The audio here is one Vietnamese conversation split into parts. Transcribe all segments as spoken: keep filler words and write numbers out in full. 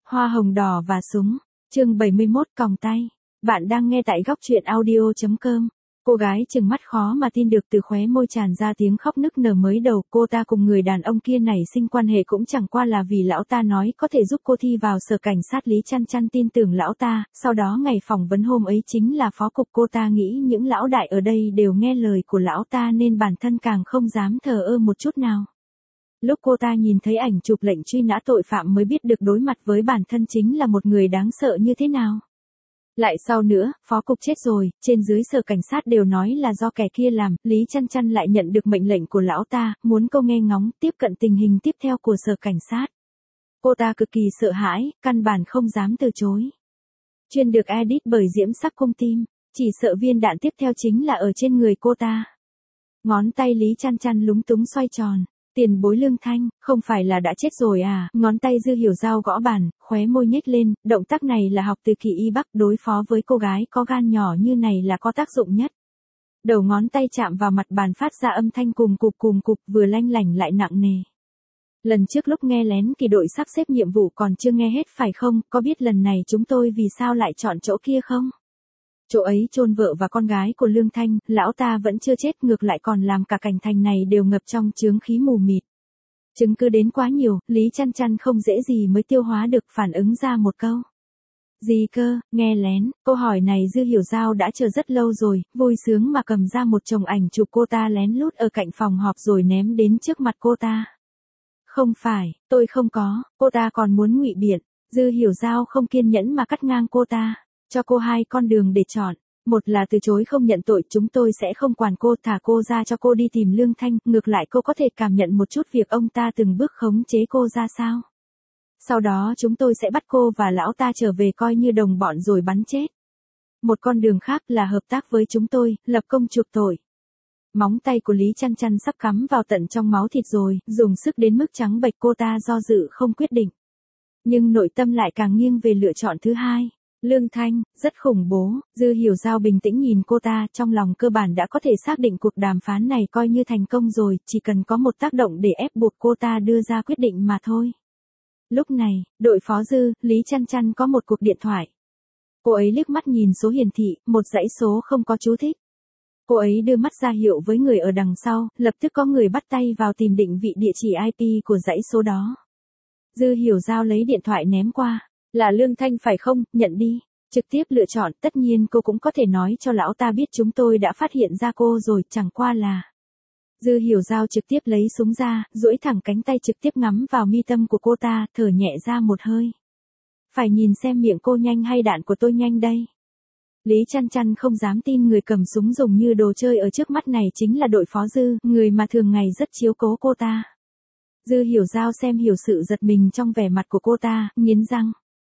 Hoa hồng đỏ và súng, chương bảy mươi mốt còng tay. Bạn đang nghe tại góc truyện audio chấm com. Cô gái trừng mắt khó mà tin được, từ khóe môi tràn ra tiếng khóc nức nở. Mới đầu cô ta cùng người đàn ông kia nảy sinh quan hệ cũng chẳng qua là vì lão ta nói có thể giúp cô thi vào sở cảnh sát. Lý Chăn Chăn tin tưởng lão ta, sau đó ngày phỏng vấn hôm ấy chính là phó cục. Cô ta nghĩ những lão đại ở đây đều nghe lời của lão ta nên bản thân càng không dám thờ ơ một chút nào. Lúc cô ta nhìn thấy ảnh chụp lệnh truy nã tội phạm mới biết được đối mặt với bản thân chính là một người đáng sợ như thế nào. Lại sau nữa, phó cục chết rồi, trên dưới sở cảnh sát đều nói là do kẻ kia làm. Lý Chăn Chăn lại nhận được mệnh lệnh của lão ta, muốn cô nghe ngóng tiếp cận tình hình tiếp theo của sở cảnh sát. Cô ta cực kỳ sợ hãi, căn bản không dám từ chối. Chuyên được edit bởi Diễm Sắc Cung Tim, chỉ sợ viên đạn tiếp theo chính là ở trên người cô ta. Ngón tay Lý Chăn Chăn lúng túng xoay tròn. Tiền bối Lương Thanh, không phải là đã chết rồi à? Ngón tay Dư Hiểu Giao gõ bàn, khóe môi nhếch lên, động tác này là học từ Kỳ Y Bắc, đối phó với cô gái có gan nhỏ như này là có tác dụng nhất. Đầu ngón tay chạm vào mặt bàn phát ra âm thanh cùm cụp cùm cụp, vừa lanh lảnh lại nặng nề. Lần trước lúc nghe lén Kỳ đội sắp xếp nhiệm vụ còn chưa nghe hết phải không? Có biết lần này chúng tôi vì sao lại chọn chỗ kia không? Chỗ ấy chôn vợ và con gái của Lương Thanh, lão ta vẫn chưa chết, ngược lại còn làm cả cảnh thành này đều ngập trong chướng khí mù mịt. Chứng cứ đến quá nhiều, Lý Chăn Chăn không dễ gì mới tiêu hóa được, phản ứng ra một câu. Gì cơ, nghe lén? Câu hỏi này Dư Hiểu Giao đã chờ rất lâu rồi, vui sướng mà cầm ra một chồng ảnh chụp cô ta lén lút ở cạnh phòng họp rồi ném đến trước mặt cô ta. Không phải, tôi không có. Cô ta còn muốn ngụy biện. Dư Hiểu Giao không kiên nhẫn mà cắt ngang cô ta. Cho cô hai con đường để chọn. Một là từ chối không nhận tội, chúng tôi sẽ không quản cô, thả cô ra cho cô đi tìm Lương Thanh, ngược lại cô có thể cảm nhận một chút việc ông ta từng bước khống chế cô ra sao. Sau đó chúng tôi sẽ bắt cô và lão ta trở về coi như đồng bọn rồi bắn chết. Một con đường khác là hợp tác với chúng tôi, lập công chuộc tội. Móng tay của Lý Chăn Chăn sắp cắm vào tận trong máu thịt rồi, dùng sức đến mức trắng bệch, cô ta do dự không quyết định. Nhưng nội tâm lại càng nghiêng về lựa chọn thứ hai. Lương Thanh, rất khủng bố. Dư Hiểu Giao bình tĩnh nhìn cô ta, trong lòng cơ bản đã có thể xác định cuộc đàm phán này coi như thành công rồi, chỉ cần có một tác động để ép buộc cô ta đưa ra quyết định mà thôi. Lúc này, đội phó Dư, Lý Chăn Chăn có một cuộc điện thoại. Cô ấy liếc mắt nhìn số hiển thị, một dãy số không có chú thích. Cô ấy đưa mắt ra hiệu với người ở đằng sau, lập tức có người bắt tay vào tìm định vị địa chỉ i pê của dãy số đó. Dư Hiểu Giao lấy điện thoại ném qua. Là Lương Thanh phải không, nhận đi. Trực tiếp lựa chọn, tất nhiên cô cũng có thể nói cho lão ta biết chúng tôi đã phát hiện ra cô rồi, chẳng qua là. Dư Hiểu Giao trực tiếp lấy súng ra, duỗi thẳng cánh tay trực tiếp ngắm vào mi tâm của cô ta, thở nhẹ ra một hơi. Phải nhìn xem miệng cô nhanh hay đạn của tôi nhanh đây. Lý Chăn Chăn không dám tin người cầm súng dùng như đồ chơi ở trước mắt này chính là đội phó Dư, người mà thường ngày rất chiếu cố cô ta. Dư Hiểu Giao xem hiểu sự giật mình trong vẻ mặt của cô ta, nghiến răng.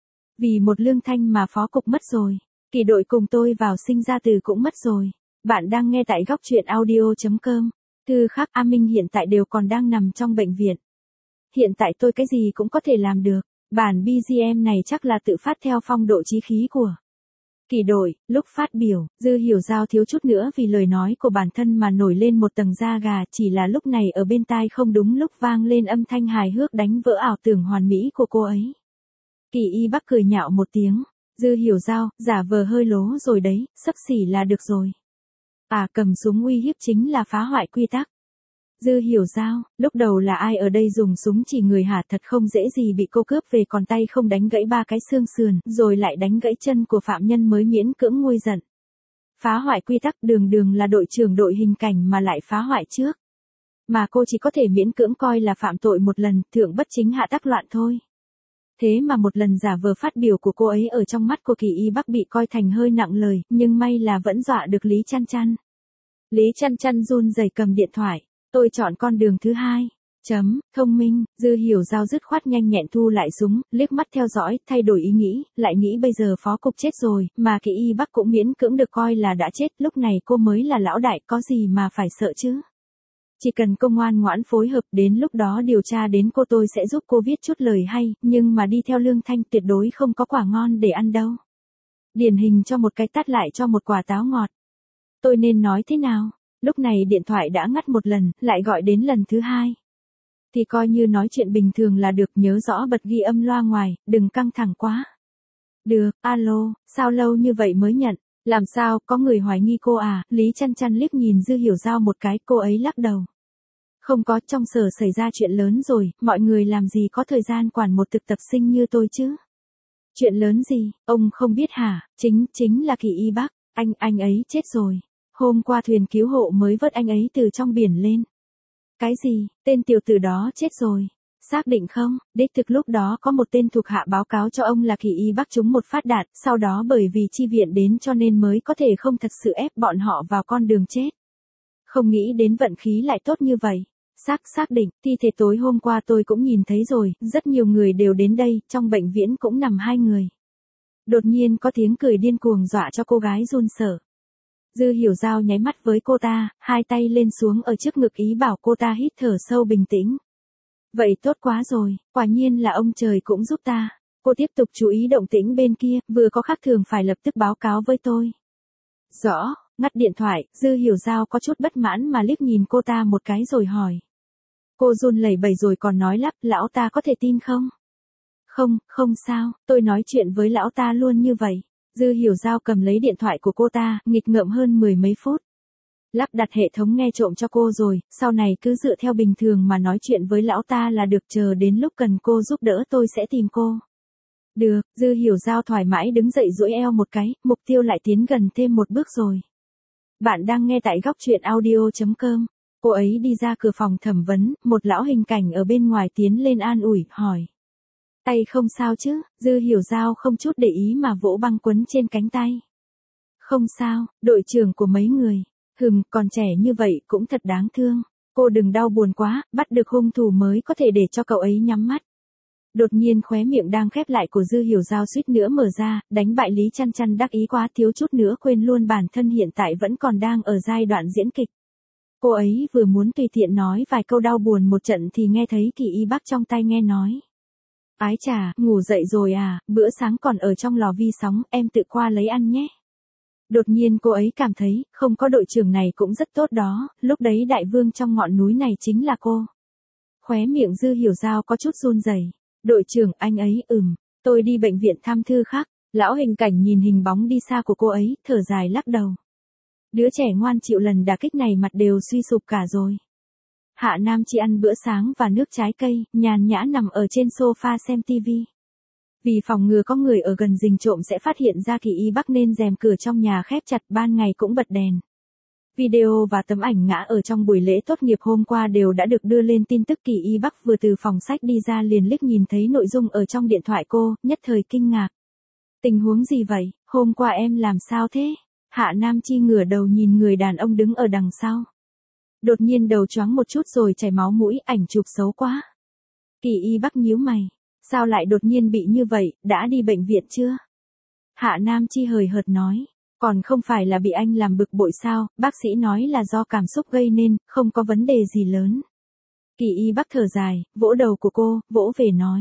Vì một Lương Thanh mà phó cục mất rồi. Kỳ đội cùng tôi vào sinh ra từ cũng mất rồi. Bạn đang nghe tại góc truyện audio chấm com. Thư khác A Minh hiện tại đều còn đang nằm trong bệnh viện. Hiện tại tôi cái gì cũng có thể làm được. Bản bê giê em này chắc là tự phát theo phong độ chí khí của Kỳ đội. Lúc phát biểu, Dư Hiểu Giao thiếu chút nữa vì lời nói của bản thân mà nổi lên một tầng da gà, chỉ là lúc này ở bên tai không đúng lúc vang lên âm thanh hài hước đánh vỡ ảo tưởng hoàn mỹ của cô ấy. Kỳ Y Bắc cười nhạo một tiếng. Dư Hiểu Giao, giả vờ hơi lố rồi đấy, xấp xỉ là được rồi. À, cầm súng uy hiếp chính là phá hoại quy tắc. Dư Hiểu Giao, lúc đầu là ai ở đây dùng súng chỉ người hả? Thật không dễ gì bị cô cướp về, còn tay không đánh gãy ba cái xương sườn, rồi lại đánh gãy chân của phạm nhân mới miễn cưỡng nguôi giận. Phá hoại quy tắc, đường đường là đội trưởng đội hình cảnh mà lại phá hoại trước. Mà cô chỉ có thể miễn cưỡng coi là phạm tội một lần, thượng bất chính hạ tắc loạn thôi. Thế mà một lần giả vờ phát biểu của cô ấy ở trong mắt của Kỳ Y Bắc bị coi thành hơi nặng lời, nhưng may là vẫn dọa được Lý Chăn Chăn. Lý Chăn Chăn run rẩy cầm điện thoại. Tôi chọn con đường thứ hai. Chấm, thông minh. Dư Hiểu Giao dứt khoát nhanh nhẹn thu lại súng, liếc mắt theo dõi, thay đổi ý nghĩ, lại nghĩ bây giờ phó cục chết rồi, mà Kỳ Y Bắc cũng miễn cưỡng được coi là đã chết, lúc này cô mới là lão đại, có gì mà phải sợ chứ. Chỉ cần cô ngoan ngoãn phối hợp, đến lúc đó điều tra đến cô tôi sẽ giúp cô viết chút lời hay, nhưng mà đi theo Lương Thanh tuyệt đối không có quả ngon để ăn đâu. Điển hình cho một cái tát lại cho một quả táo ngọt. Tôi nên nói thế nào? Lúc này điện thoại đã ngắt một lần, lại gọi đến lần thứ hai. Thì coi như nói chuyện bình thường là được, nhớ rõ bật ghi âm loa ngoài, đừng căng thẳng quá. Được, alo, sao lâu như vậy mới nhận? Làm sao, có người hoài nghi cô à? Lý Chăn Chăn liếc nhìn Dư Hiểu Giao một cái, cô ấy lắc đầu. Không có, trong sở xảy ra chuyện lớn rồi, mọi người làm gì có thời gian quản một thực tập sinh như tôi chứ? Chuyện lớn gì, ông không biết hả? Chính, chính là Kỳ Y Bắc, anh, anh ấy chết rồi. Hôm qua thuyền cứu hộ mới vớt anh ấy từ trong biển lên. Cái gì, tên tiểu tử đó chết rồi? Xác định không? Đích thực lúc đó có một tên thuộc hạ báo cáo cho ông là Kỳ Y Bắc trúng một phát đạn, sau đó bởi vì chi viện đến cho nên mới có thể không thật sự ép bọn họ vào con đường chết. Không nghĩ đến vận khí lại tốt như vậy. Xác, xác định, thi thể tối hôm qua tôi cũng nhìn thấy rồi, rất nhiều người đều đến đây, trong bệnh viện cũng nằm hai người. Đột nhiên có tiếng cười điên cuồng dọa cho cô gái run sợ. Dư Hiểu Giao nháy mắt với cô ta, hai tay lên xuống ở trước ngực ý bảo cô ta hít thở sâu bình tĩnh. Vậy tốt quá rồi, quả nhiên là ông trời cũng giúp ta. Cô tiếp tục chú ý động tĩnh bên kia, vừa có khác thường phải lập tức báo cáo với tôi. Rõ, ngắt điện thoại, Dư Hiểu Giao có chút bất mãn mà liếc nhìn cô ta một cái rồi hỏi. Cô run lẩy bẩy rồi còn nói lắp, lão ta có thể tin không? Không, không sao, tôi nói chuyện với lão ta luôn như vậy. Dư Hiểu Giao cầm lấy điện thoại của cô ta, nghịch ngợm hơn mười mấy phút. Lắp đặt hệ thống nghe trộm cho cô rồi, sau này cứ dựa theo bình thường mà nói chuyện với lão ta là được, chờ đến lúc cần cô giúp đỡ tôi sẽ tìm cô. Được, Dư Hiểu Giao thoải mái đứng dậy duỗi eo một cái, mục tiêu lại tiến gần thêm một bước rồi. Bạn đang nghe tại góc truyện audio chấm com. Cô ấy đi ra cửa phòng thẩm vấn, một lão hình cảnh ở bên ngoài tiến lên an ủi, hỏi. Tay không sao chứ? Dư Hiểu Giao không chút để ý mà vỗ băng quấn trên cánh tay. Không sao, đội trưởng của mấy người. Hừm, còn trẻ như vậy cũng thật đáng thương. Cô đừng đau buồn quá, bắt được hung thủ mới có thể để cho cậu ấy nhắm mắt. Đột nhiên khóe miệng đang khép lại của Dư Hiểu Giao suýt nữa mở ra, đánh bại Lý Chăn Chăn đắc ý quá thiếu chút nữa quên luôn bản thân hiện tại vẫn còn đang ở giai đoạn diễn kịch. Cô ấy vừa muốn tùy tiện nói vài câu đau buồn một trận thì nghe thấy Kỳ Y Bắc trong tay nghe nói. Ái chà, ngủ dậy rồi à, bữa sáng còn ở trong lò vi sóng, em tự qua lấy ăn nhé. Đột nhiên cô ấy cảm thấy, không có đội trưởng này cũng rất tốt đó, lúc đấy đại vương trong ngọn núi này chính là cô. Khóe miệng Dư Hiểu Giao có chút run rẩy. Đội trưởng anh ấy, ừm, tôi đi bệnh viện thăm thư khác. Lão hình cảnh nhìn hình bóng đi xa của cô ấy, thở dài lắc đầu. Đứa trẻ ngoan chịu lần đả kích này mặt đều suy sụp cả rồi. Hạ Nam chỉ ăn bữa sáng và nước trái cây, nhàn nhã nằm ở trên sofa xem tivi. Vì phòng ngừa có người ở gần rình trộm sẽ phát hiện ra Kỳ Y Bắc nên rèm cửa trong nhà khép chặt, ban ngày cũng bật đèn. Video và tấm ảnh ngã ở trong buổi lễ tốt nghiệp hôm qua đều đã được đưa lên tin tức. Kỳ Y Bắc vừa từ phòng sách đi ra liền liếc nhìn thấy nội dung ở trong điện thoại cô, nhất thời kinh ngạc. Tình huống gì vậy, hôm qua em làm sao thế? Hạ Nam Chi ngửa đầu nhìn người đàn ông đứng ở đằng sau. Đột nhiên đầu choáng một chút rồi chảy máu mũi, ảnh chụp xấu quá. Kỳ Y Bắc nhíu mày, sao lại đột nhiên bị như vậy, đã đi bệnh viện chưa? Hạ Nam Chi hời hợt nói, còn không phải là bị anh làm bực bội sao, bác sĩ nói là do cảm xúc gây nên, không có vấn đề gì lớn. Kỳ Y Bắc thở dài, vỗ đầu của cô, vỗ về nói.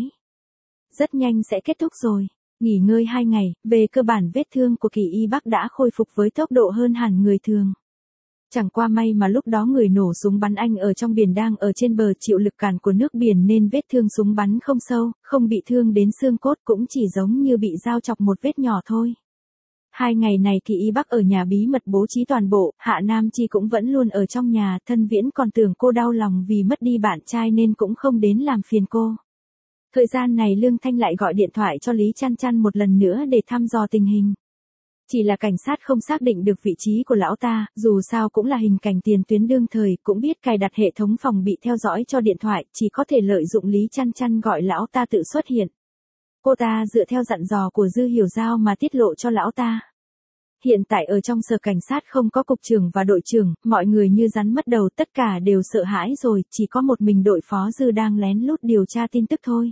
Rất nhanh sẽ kết thúc rồi, nghỉ ngơi hai ngày, về cơ bản vết thương của Kỳ Y Bắc đã khôi phục với tốc độ hơn hẳn người thường. Chẳng qua may mà lúc đó người nổ súng bắn anh ở trong biển đang ở trên bờ chịu lực cản của nước biển nên vết thương súng bắn không sâu, không bị thương đến xương cốt, cũng chỉ giống như bị dao chọc một vết nhỏ thôi. Hai ngày này Kỳ Y Bắc ở nhà bí mật bố trí toàn bộ, Hạ Nam Chi cũng vẫn luôn ở trong nhà, Thân Viễn còn tưởng cô đau lòng vì mất đi bạn trai nên cũng không đến làm phiền cô. Thời gian này Lương Thanh lại gọi điện thoại cho Lý Chăn Chăn một lần nữa để thăm dò tình hình. Chỉ là cảnh sát không xác định được vị trí của lão ta, dù sao cũng là hình cảnh tiền tuyến đương thời, cũng biết cài đặt hệ thống phòng bị theo dõi cho điện thoại, chỉ có thể lợi dụng Lý Chăn Chăn gọi lão ta tự xuất hiện. Cô ta dựa theo dặn dò của Dư Hiểu Giao mà tiết lộ cho lão ta. Hiện tại ở trong sở cảnh sát không có cục trưởng và đội trưởng, mọi người như rắn mất đầu, tất cả đều sợ hãi rồi, chỉ có một mình đội phó Dư đang lén lút điều tra tin tức thôi.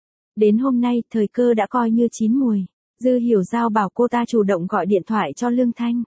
Đến hôm nay, thời cơ đã coi như chín mùi. Dư Hiểu Giao bảo cô ta chủ động gọi điện thoại cho Lương Thanh.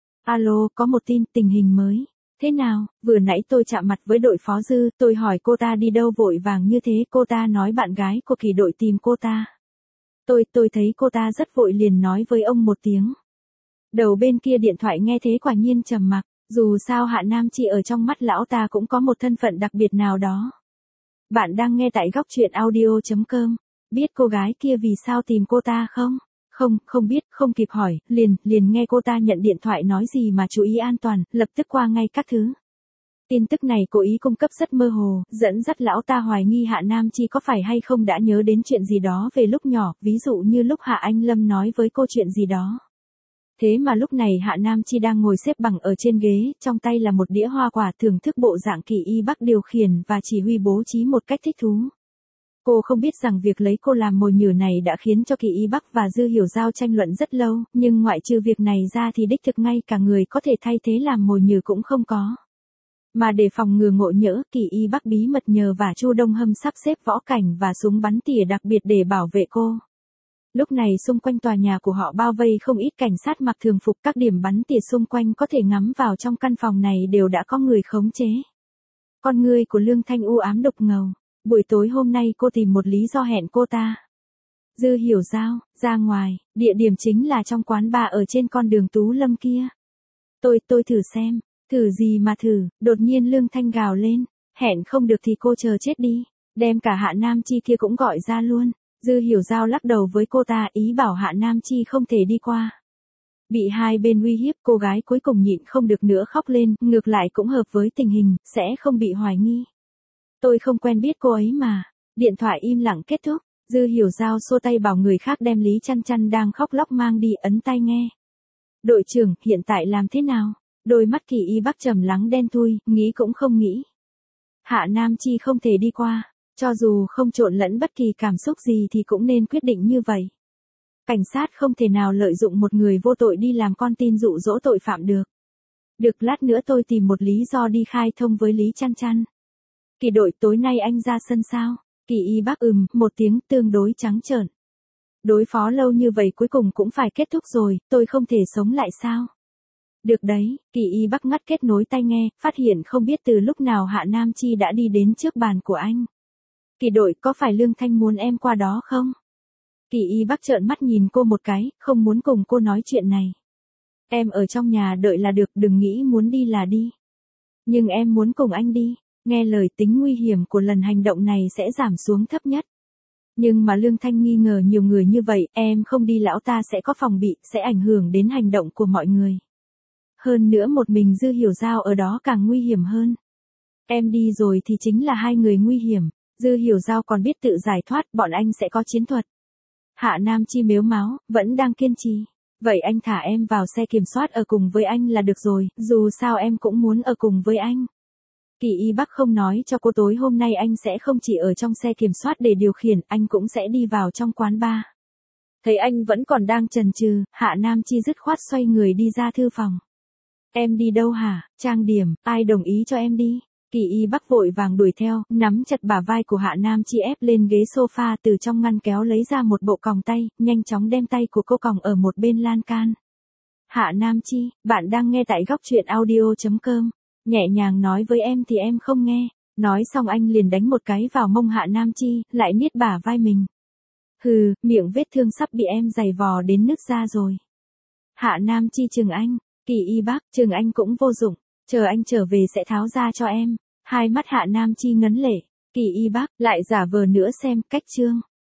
Alo, có một tin, tình hình mới. Thế nào, vừa nãy tôi chạm mặt với đội phó Dư, tôi hỏi cô ta đi đâu vội vàng như thế, cô ta nói bạn gái của Kỳ đội tìm cô ta. Tôi, tôi thấy cô ta rất vội liền nói với ông một tiếng. Đầu bên kia điện thoại nghe thế quả nhiên trầm mặc, dù sao Hạ Nam Chi ở trong mắt lão ta cũng có một thân phận đặc biệt nào đó. Bạn đang nghe tại góc truyện audio.com. Biết cô gái kia vì sao tìm cô ta không? Không, không biết, không kịp hỏi, liền, liền nghe cô ta nhận điện thoại nói gì mà chú ý an toàn, lập tức qua ngay các thứ. Tin tức này cố ý cung cấp rất mơ hồ, dẫn dắt lão ta hoài nghi Hạ Nam Chi có phải hay không đã nhớ đến chuyện gì đó về lúc nhỏ, ví dụ như lúc Hạ Anh Lâm nói với cô chuyện gì đó. Thế mà lúc này Hạ Nam Chi đang ngồi xếp bằng ở trên ghế, trong tay là một đĩa hoa quả, thưởng thức bộ dạng Kỳ Y Bắc điều khiển và chỉ huy bố trí một cách thích thú. Cô không biết rằng việc lấy cô làm mồi nhử này đã khiến cho Kỳ Y Bắc và Dư Hiểu Giao tranh luận rất lâu, nhưng ngoại trừ việc này ra thì đích thực ngay cả người có thể thay thế làm mồi nhử cũng không có. Mà để phòng ngừa ngộ nhỡ, Kỳ Y Bắc bí mật nhờ và Chu Đông Hâm sắp xếp võ cảnh và súng bắn tỉa đặc biệt để bảo vệ cô. Lúc này xung quanh tòa nhà của họ bao vây không ít cảnh sát mặc thường phục, các điểm bắn tỉa xung quanh có thể ngắm vào trong căn phòng này đều đã có người khống chế. Con người của Lương Thanh u ám đục ngầu. Buổi tối hôm nay cô tìm một lý do hẹn cô ta. Dư Hiểu Giao, ra ngoài, địa điểm chính là trong quán bar ở trên con đường Tú Lâm kia. Tôi, tôi thử xem, thử gì mà thử, đột nhiên Lương Thanh gào lên, hẹn không được thì cô chờ chết đi, đem cả Hạ Nam Chi kia cũng gọi ra luôn. Dư Hiểu Giao lắc đầu với cô ta, ý bảo Hạ Nam Chi không thể đi qua. Bị hai bên uy hiếp, cô gái cuối cùng nhịn không được nữa khóc lên, ngược lại cũng hợp với tình hình, sẽ không bị hoài nghi. Tôi không quen biết cô ấy mà. Điện thoại im lặng kết thúc, Dư Hiểu Giao xua tay bảo người khác đem Lý Chăn Chăn đang khóc lóc mang đi, ấn tai nghe. Đội trưởng, hiện tại làm thế nào? Đôi mắt Kỳ Y Bắc trầm lắng đen thui, nghĩ cũng không nghĩ. Hạ Nam Chi không thể đi qua. Cho dù không trộn lẫn bất kỳ cảm xúc gì thì cũng nên quyết định như vậy. Cảnh sát không thể nào lợi dụng một người vô tội đi làm con tin dụ dỗ tội phạm được. Được, lát nữa tôi tìm một lý do đi khai thông với Lý Chăn Chăn. Kỳ đội, tối nay anh ra sân sao? Kỳ Y Bắc ừm, một tiếng tương đối trắng trợn. Đối phó lâu như vậy cuối cùng cũng phải kết thúc rồi, tôi không thể sống lại sao? Được đấy, Kỳ Y Bắc ngắt kết nối tai nghe, phát hiện không biết từ lúc nào Hạ Nam Chi đã đi đến trước bàn của anh. Kỳ đội, có phải Lương Thanh muốn em qua đó không? Kỳ Y Bắc trợn mắt nhìn cô một cái, không muốn cùng cô nói chuyện này. Em ở trong nhà đợi là được, đừng nghĩ muốn đi là đi. Nhưng em muốn cùng anh đi, nghe lời tính nguy hiểm của lần hành động này sẽ giảm xuống thấp nhất. Nhưng mà Lương Thanh nghi ngờ nhiều người như vậy, em không đi lão ta sẽ có phòng bị, sẽ ảnh hưởng đến hành động của mọi người. Hơn nữa một mình Dư Hiểu Giao ở đó càng nguy hiểm hơn. Em đi rồi thì chính là hai người nguy hiểm. Dư Hiểu Giao còn biết tự giải thoát, bọn anh sẽ có chiến thuật. Hạ Nam Chi mếu máo, vẫn đang kiên trì. Vậy anh thả em vào xe kiểm soát ở cùng với anh là được rồi, dù sao em cũng muốn ở cùng với anh. Kỳ Y Bắc không nói cho cô tối hôm nay anh sẽ không chỉ ở trong xe kiểm soát để điều khiển, anh cũng sẽ đi vào trong quán bar. Thấy anh vẫn còn đang chần chừ, Hạ Nam Chi dứt khoát xoay người đi ra thư phòng. Em đi đâu hả? Trang điểm, ai đồng ý cho em đi? Kỳ Y Bắc vội vàng đuổi theo, nắm chặt bả vai của Hạ Nam Chi ép lên ghế sofa, từ trong ngăn kéo lấy ra một bộ còng tay, nhanh chóng đem tay của cô còng ở một bên lan can. Hạ Nam Chi, bạn đang nghe tại góc truyện audio.com. Nhẹ nhàng nói với em thì em không nghe. Nói xong anh liền đánh một cái vào mông Hạ Nam Chi, lại niết bả vai mình. Hừ, miệng vết thương sắp bị em giày vò đến nứt ra rồi. Hạ Nam Chi chừng anh. Kỳ Y Bắc, chừng anh cũng vô dụng. Chờ anh trở về sẽ tháo ra cho em. Hai mắt Hạ Nam Chi ngấn lệ. Kỳ Y Bắc, lại giả vờ nữa xem, cách trương.